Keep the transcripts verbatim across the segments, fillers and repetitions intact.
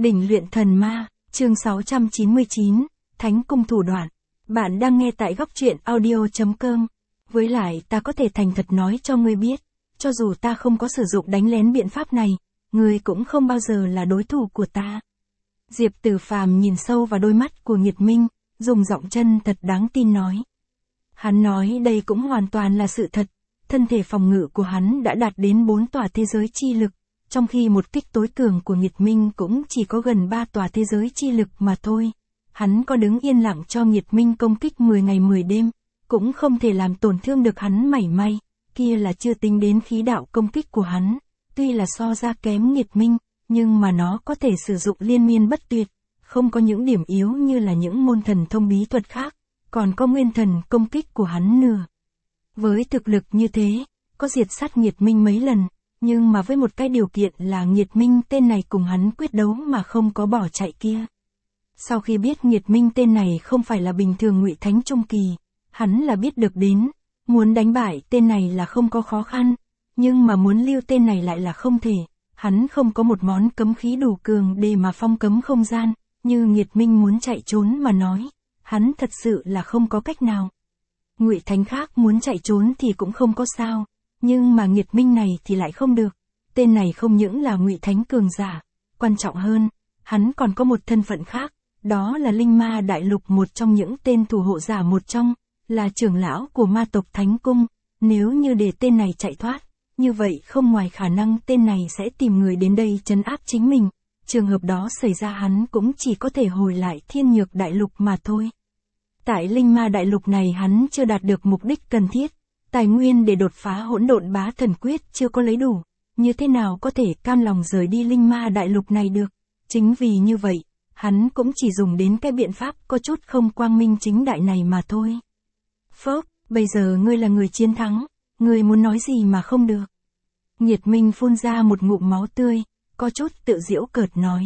Đỉnh luyện thần ma, chương sáu trăm chín mươi chín, Thánh cung thủ đoạn. Bạn đang nghe tại góc truyện audio chấm com. Với lại ta có thể thành thật nói cho ngươi biết, cho dù ta không có sử dụng đánh lén biện pháp này, ngươi cũng không bao giờ là đối thủ của ta. Diệp Tử Phàm nhìn sâu vào đôi mắt của Nhiệt Minh, dùng giọng chân thật đáng tin nói. Hắn nói đây cũng hoàn toàn là sự thật, thân thể phòng ngự của hắn đã đạt đến bốn tòa thế giới chi lực, trong khi một kích tối cường của Nhiệt Minh cũng chỉ có gần ba tòa thế giới chi lực mà thôi. Hắn có đứng yên lặng cho Nhiệt Minh công kích mười ngày mười đêm, cũng không thể làm tổn thương được hắn mảy may, kia là chưa tính đến khí đạo công kích của hắn, tuy là so ra kém Nhiệt Minh, nhưng mà nó có thể sử dụng liên miên bất tuyệt, không có những điểm yếu như là những môn thần thông bí thuật khác, còn có nguyên thần công kích của hắn nữa. Với thực lực như thế, có diệt sát Nhiệt Minh mấy lần, nhưng mà với một cái điều kiện là Nhiệt Minh tên này cùng hắn quyết đấu mà không có bỏ chạy kia. Sau khi biết Nhiệt Minh tên này không phải là bình thường ngụy thánh trung kỳ, hắn là biết được đến, muốn đánh bại tên này là không có khó khăn, nhưng mà muốn lưu tên này lại là không thể, hắn không có một món cấm khí đủ cường để mà phong cấm không gian, như Nhiệt Minh muốn chạy trốn mà nói, hắn thật sự là không có cách nào. Ngụy thánh khác muốn chạy trốn thì cũng không có sao, nhưng mà Nhiệt Minh này thì lại không được, tên này không những là ngụy thánh cường giả, quan trọng hơn, hắn còn có một thân phận khác, đó là Linh Ma Đại Lục, một trong những tên thủ hộ giả một trong, là trưởng lão của ma tộc Thánh Cung, nếu như để tên này chạy thoát, như vậy không ngoài khả năng tên này sẽ tìm người đến đây trấn áp chính mình, trường hợp đó xảy ra hắn cũng chỉ có thể hồi lại Thiên Nhược Đại Lục mà thôi. Tại Linh Ma Đại Lục này hắn chưa đạt được mục đích cần thiết, tài nguyên để đột phá hỗn độn bá thần quyết chưa có lấy đủ, như thế nào có thể cam lòng rời đi Linh Ma Đại Lục này được, chính vì như vậy, hắn cũng chỉ dùng đến cái biện pháp có chút không quang minh chính đại này mà thôi. Phốc, bây giờ ngươi là người chiến thắng, ngươi muốn nói gì mà không được. Nhiệt Minh phun ra một ngụm máu tươi, có chút tự giễu cợt nói.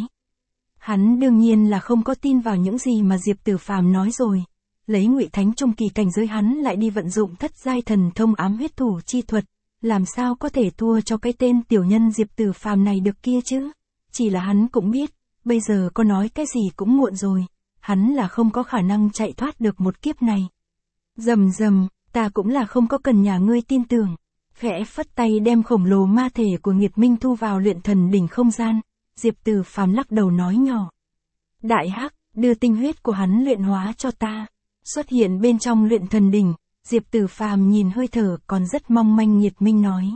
Hắn đương nhiên là không có tin vào những gì mà Diệp Tử Phàm nói rồi. Lấy ngụy thánh trung kỳ cảnh giới hắn lại đi vận dụng thất giai thần thông ám huyết thủ chi thuật, làm sao có thể thua cho cái tên tiểu nhân Diệp Tử Phàm này được kia chứ? Chỉ là hắn cũng biết, bây giờ có nói cái gì cũng muộn rồi, hắn là không có khả năng chạy thoát được một kiếp này. Rầm rầm, ta cũng là không có cần nhà ngươi tin tưởng. Khẽ phất tay đem khổng lồ ma thể của Nhiệt Minh thu vào luyện thần đỉnh không gian, Diệp Tử Phàm lắc đầu nói nhỏ. Đại Hắc, đưa tinh huyết của hắn luyện hóa cho ta. Xuất hiện bên trong luyện thần đỉnh, Diệp Tử Phàm nhìn hơi thở còn rất mong manh Nhiệt Minh nói.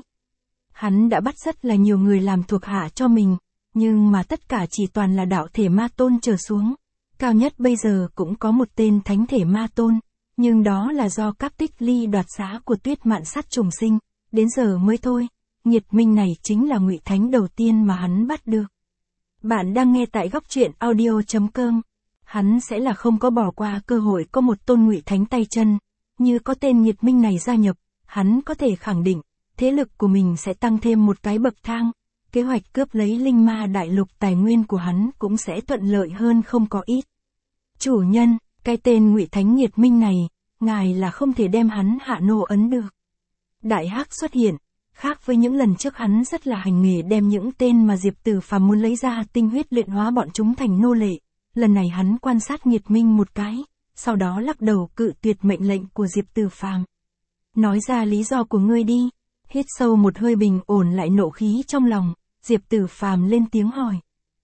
Hắn đã bắt rất là nhiều người làm thuộc hạ cho mình, nhưng mà tất cả chỉ toàn là đạo thể ma tôn trở xuống. Cao nhất bây giờ cũng có một tên thánh thể ma tôn, nhưng đó là do các tích ly đoạt xá của Tuyết Mạn Sát trùng sinh, đến giờ mới thôi. Nhiệt Minh này chính là ngụy thánh đầu tiên mà hắn bắt được. Bạn đang nghe tại góc truyện audio chấm com. Hắn sẽ là không có bỏ qua cơ hội có một tôn ngụy thánh tay chân, như có tên Nhiệt Minh này gia nhập, hắn có thể khẳng định, thế lực của mình sẽ tăng thêm một cái bậc thang, kế hoạch cướp lấy Linh Ma Đại Lục tài nguyên của hắn cũng sẽ thuận lợi hơn không có ít. Chủ nhân, cái tên ngụy thánh Nhiệt Minh này, ngài là không thể đem hắn hạ nô ấn được. Đại Hắc xuất hiện, khác với những lần trước hắn rất là hành nghề đem những tên mà Diệp Tử Phàm muốn lấy ra tinh huyết luyện hóa bọn chúng thành nô lệ. Lần này hắn quan sát Nhiệt Minh một cái, sau đó lắc đầu cự tuyệt mệnh lệnh của Diệp Tử Phàm. Nói ra lý do của ngươi đi. Hít sâu một hơi bình ổn lại nộ khí trong lòng, Diệp Tử Phàm lên tiếng hỏi.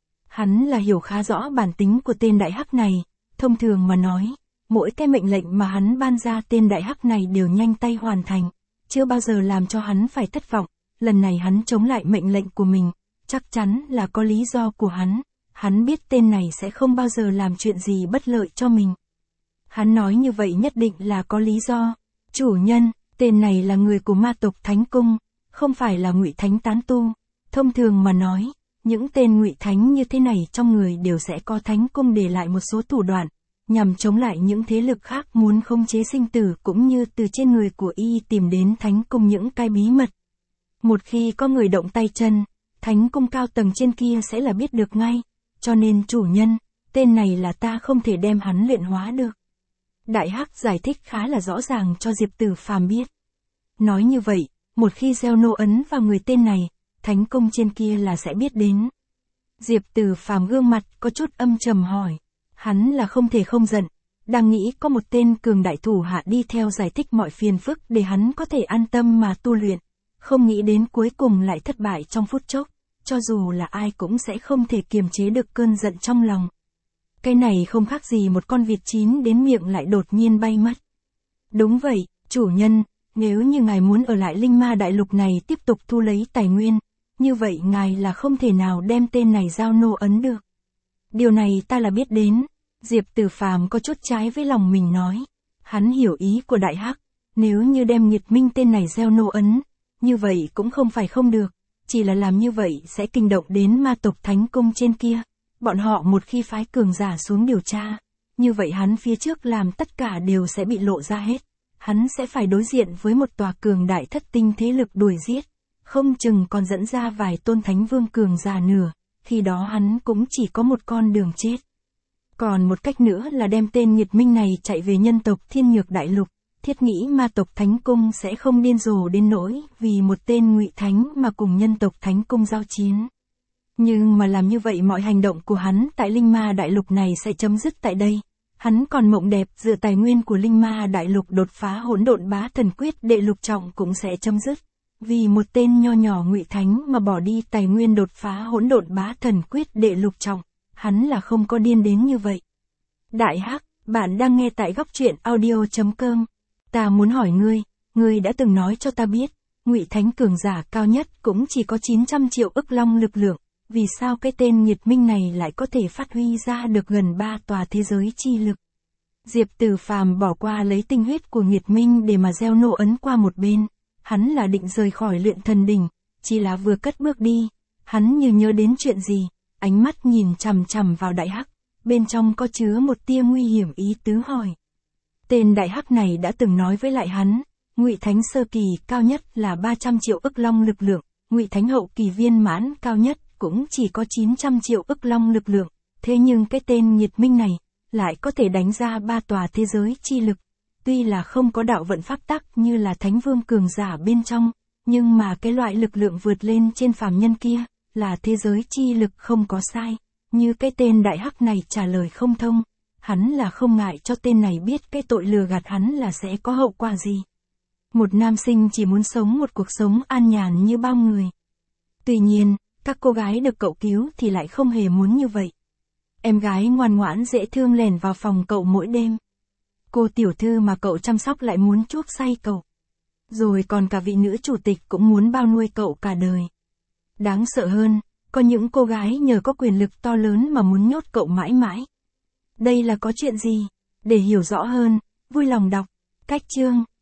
Hắn là hiểu khá rõ bản tính của tên Đại Hắc này, thông thường mà nói, mỗi cái mệnh lệnh mà hắn ban ra tên Đại Hắc này đều nhanh tay hoàn thành, chưa bao giờ làm cho hắn phải thất vọng. Lần này hắn chống lại mệnh lệnh của mình, chắc chắn là có lý do của hắn. Hắn biết tên này sẽ không bao giờ làm chuyện gì bất lợi cho mình. Hắn nói như vậy nhất định là có lý do. Chủ nhân, tên này là người của ma tộc Thánh Cung, không phải là ngụy thánh tán tu. Thông thường mà nói, những tên ngụy thánh như thế này trong người đều sẽ có Thánh Cung để lại một số thủ đoạn, nhằm chống lại những thế lực khác muốn khống chế sinh tử, cũng như từ trên người của y tìm đến Thánh Cung những cái bí mật. Một khi có người động tay chân, Thánh Cung cao tầng trên kia sẽ là biết được ngay. Cho nên chủ nhân, tên này là ta không thể đem hắn luyện hóa được. Đại Hắc giải thích khá là rõ ràng cho Diệp Tử Phàm biết. Nói như vậy, một khi gieo nô ấn vào người tên này, Thánh Cung trên kia là sẽ biết đến. Diệp Tử Phàm gương mặt có chút âm trầm hỏi. Hắn là không thể không giận, đang nghĩ có một tên cường đại thủ hạ đi theo giải thích mọi phiền phức để hắn có thể an tâm mà tu luyện. Không nghĩ đến cuối cùng lại thất bại trong phút chốc, cho dù là ai cũng sẽ không thể kiềm chế được cơn giận trong lòng. Cái này không khác gì một con vịt chín đến miệng lại đột nhiên bay mất. Đúng vậy, chủ nhân, nếu như ngài muốn ở lại Linh Ma Đại Lục này tiếp tục thu lấy tài nguyên, như vậy ngài là không thể nào đem tên này giao nô ấn được. Điều này ta là biết đến, Diệp Tử Phàm có chút trái với lòng mình nói. Hắn hiểu ý của Đại Hắc, nếu như đem Nhiệt Minh tên này gieo nô ấn, như vậy cũng không phải không được, chỉ là làm như vậy sẽ kinh động đến ma tộc Thánh Cung trên kia. Bọn họ một khi phái cường giả xuống điều tra, như vậy hắn phía trước làm tất cả đều sẽ bị lộ ra hết. Hắn sẽ phải đối diện với một tòa cường đại thất tinh thế lực đuổi giết, không chừng còn dẫn ra vài tôn thánh vương cường giả nữa, khi đó hắn cũng chỉ có một con đường chết. Còn một cách nữa là đem tên Nhiệt Minh này chạy về nhân tộc Thiên Nhược Đại Lục, thiết nghĩ ma tộc Thánh Cung sẽ không điên rồ đến nỗi vì một tên Ngụy Thánh mà cùng nhân tộc Thánh Cung giao chiến. Nhưng mà làm như vậy mọi hành động của hắn tại Linh Ma Đại Lục này sẽ chấm dứt tại đây. Hắn còn mộng đẹp dựa tài nguyên của Linh Ma Đại Lục đột phá hỗn độn bá thần quyết đệ lục trọng cũng sẽ chấm dứt. Vì một tên nho nhỏ Ngụy Thánh mà bỏ đi tài nguyên đột phá hỗn độn bá thần quyết đệ lục trọng, hắn là không có điên đến như vậy. Đại Hắc, bạn đang nghe tại góc truyện audio chấm com. Ta muốn hỏi ngươi, ngươi đã từng nói cho ta biết, Ngụy Thánh cường giả cao nhất cũng chỉ có chín trăm triệu ức long lực lượng, vì sao cái tên Nhiệt Minh này lại có thể phát huy ra được gần ba tòa thế giới chi lực? Diệp Tử Phàm bỏ qua lấy tinh huyết của Nhiệt Minh để mà gieo nô ấn qua một bên, hắn là định rời khỏi luyện thần đỉnh, chỉ là vừa cất bước đi, hắn như nhớ đến chuyện gì, ánh mắt nhìn chằm chằm vào Đại Hắc, bên trong có chứa một tia nguy hiểm ý tứ hỏi. Tên Đại Hắc này đã từng nói với lại hắn, Ngụy Thánh sơ kỳ cao nhất là ba trăm triệu ức long lực lượng, Ngụy Thánh hậu kỳ viên mãn cao nhất cũng chỉ có chín trăm triệu ức long lực lượng, thế nhưng cái tên Nhiệt Minh này lại có thể đánh ra ba tòa thế giới chi lực. Tuy là không có đạo vận pháp tắc như là Thánh Vương cường giả bên trong, nhưng mà cái loại lực lượng vượt lên trên phàm nhân kia là thế giới chi lực không có sai. Như cái tên Đại Hắc này trả lời không thông, hắn là không ngại cho tên này biết cái tội lừa gạt hắn là sẽ có hậu quả gì. Một nam sinh chỉ muốn sống một cuộc sống an nhàn như bao người. Tuy nhiên, các cô gái được cậu cứu thì lại không hề muốn như vậy. Em gái ngoan ngoãn dễ thương lèn vào phòng cậu mỗi đêm. Cô tiểu thư mà cậu chăm sóc lại muốn chuốc say cậu. Rồi còn cả vị nữ chủ tịch cũng muốn bao nuôi cậu cả đời. Đáng sợ hơn, có những cô gái nhờ có quyền lực to lớn mà muốn nhốt cậu mãi mãi. Đây là có chuyện gì? Để hiểu rõ hơn, vui lòng đọc cách chương.